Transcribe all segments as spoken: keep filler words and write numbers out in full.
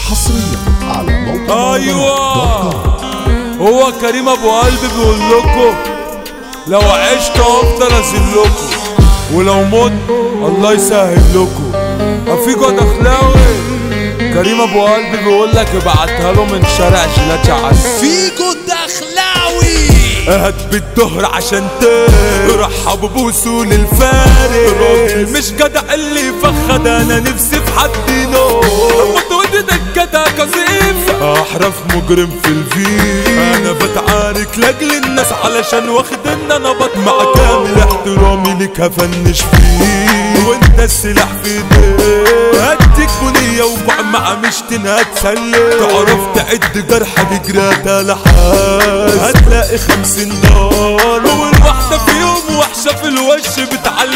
حصريا على موقع ايوه هو كريم ابو قلب بيقول لكم لو عشت افضل ازلكم ولو مت الله يسهل لكم. افيجو دخلاوي كريم ابو قلب بيقول لك ابعتها له من شارع جيلاتي عسل. فيجو دخلاوي هات بالظهر عشان ترحب بوصول الفارق مش جدع اللي يفخد انا نفسي في حد ينور وتودي دكتها كثيف احرف مجرم في الفيل انا بتعارك لاجل الناس علشان واخد ان انا بط مع كامل احترامي ليك هفنش فيه وانت السلاح في ايديك هديك بنية وقع مع مشتن هتسلك تعرف تعد جرحك جراتها لحاس هتلاقي خمسين دار والواحدة في يوم وحشة في الوش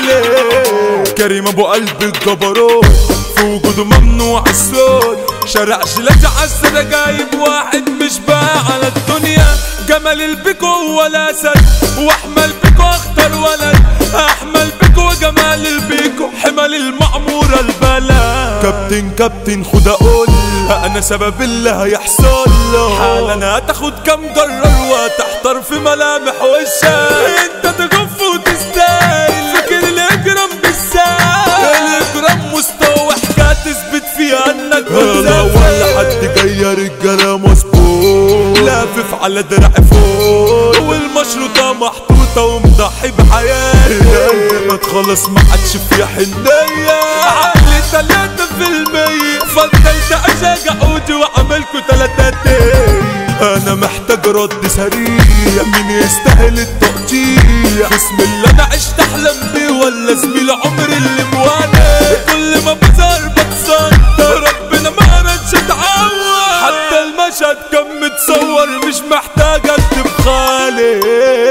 بتعلم كريم ابو قلب الجبروت في وجوده ممنوع الصوت شارع جيلاتي عالسرة جايب واحد مش باع على الدنيا جمال البيكو هو الاسد واحمل بيكو اختار ولد احمل بيكو وجمال البيكو حمل المعمورة البلد كابتن كابتن خد اقول انا سبب اللي هيحصل له حالا هتاخد كام جرار وهتحتار في ملامح وشك انت تجف وتستاهل فاكر الاجرام بالسهل الاجرام مستوى حكاية تثبت فيها انك بتزافل ولا حد جاي يا رجاله مظبوط لافف على درع فوق والمشروطه محطوطه ومضحي بحياتي قلبك خلاص ما عادش فيها حنيه عقلي تلاتة في المية فضلت اشجع عودي واعملكوا تلاتاتين انا محتاج رد سريع مين يستاهل التقطيع بسم الله انا عشت احلم بيه ولا زميل عمري اللي مواني كل ما بظهر بتصدر ربنا ما عرفش اتعود حتى المشهد كان متصور مش محتاج اكتب خالي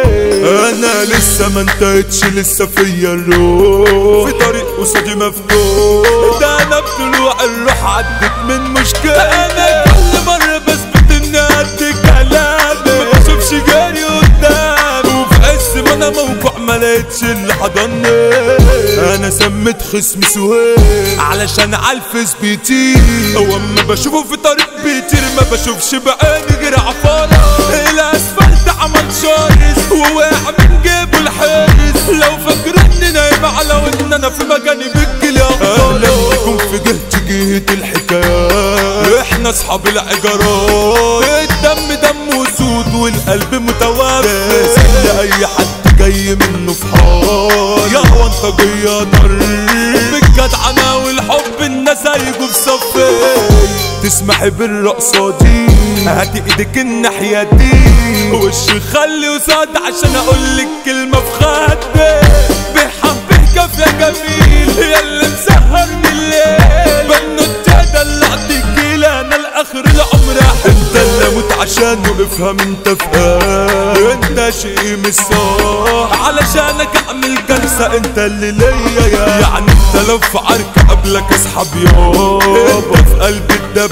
انا لسه ما انتهتش لسه فيا الروح في طريق قصادي مفتوح ده انا بطلوع الروح عدت من مشكلة انا كل مرة بثبت اني قد كلامي ما بشوفش جاري قدامي وفي عز ما انا موقع ما لقيتش اللي حضني انا سميت خصمي سويت علشان عالفيس بيطير واما بشوفه في طريق بيطير ما بشوفش بعيني غير عفارة الاسفلت عمل شارس وواقع من جيبه الحارس لو فاكرني نايم على وان انا في مكاني بالجلي اهلا بكم في جهة جهة الحكايات احنا اصحاب العجرات الدم دم وسود والقلب متوفى اي حد جاي منه في حار يا هو انت جاي ضر بالجدعنة والحب الناس هيجوا في صفي تسمحي بالرقصة دي هاتي ايدك الناحية دي وش خلي وساد عشان اقولك كلمة في خدي بحبك كف يا جميل يا اللي مسهرني الليل بنوتة دلعتك كيلة انا لاخر العمر انت اللي اموت عشانه افهم انت فاهم انت شيء مش صح علشانك اعمل جلسة انت اللي ليا يا يعني انت لو في عركة قبلك اسحب يابا في قلب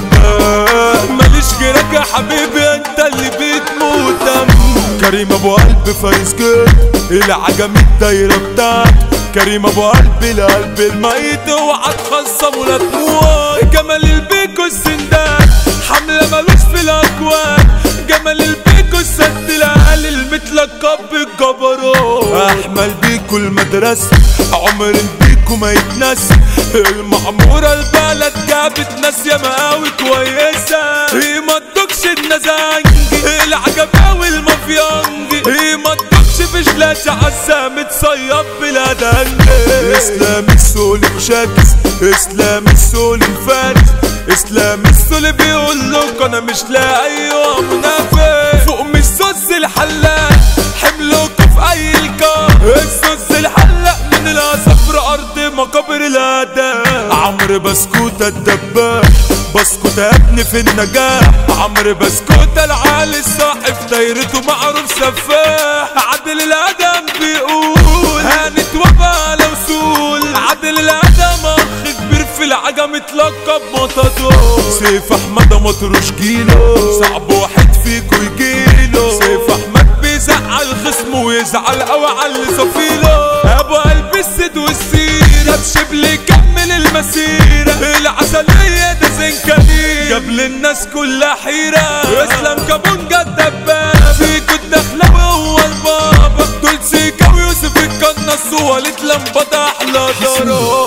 الدباب ماليش غيرك يا حبيبي انت اللي بتموت دم كريم ابو قلب فايز كده العجم الدايرة بتاعك كريم ابو قلب القلب الميت اوعى تخصم ولا تموت جمال البيكو السندان حملة مالوش في الاكوان جمال البيكو السد العالي المتلقب بالجبروت احمل بيكو المدرسة عمر البيكو ما يتنسى المعمورة البلد جابت ناس يا مقاوي كويسة هي ما تدوكش النزانجي العجباوي المافيانجي هي ما تدوكش في جلاتي عزة متصيب بلا دنجي اسلام السولي مشاكس اسلام السولي الفارس اسلام السولي بيقول لك انا مش لاقي منافق فوق مش سوس الحلاق حملوكوا في اي الكار السوس الحلاق من الاسفر ارض مقابر الاداء عمرو بسكوتة الدباح بسكوتة يا ابني في النجاح عمرو بسكوتة العالي الصاحب دايرته معروف سفاح عادل الادم بيقول هانت وبا لو سول عادل الادم اخ كبير في العجم اتلقب مطادور سيف احمد مطروش جيله صعب واحد فيكو يجيله سيف احمد بيزعل خصمه ويزعل قوي على اللي صفيله ابو قلب السد والسيره بشبل كمل المسيره العسليه ده زنكليه جاب للناس كلها حيرة. اسلام كابونجا الدباب فيكو الدخلاوي هو البابا. دول سيكا ويوسف القناص ووليد لمبة احلى ضرب.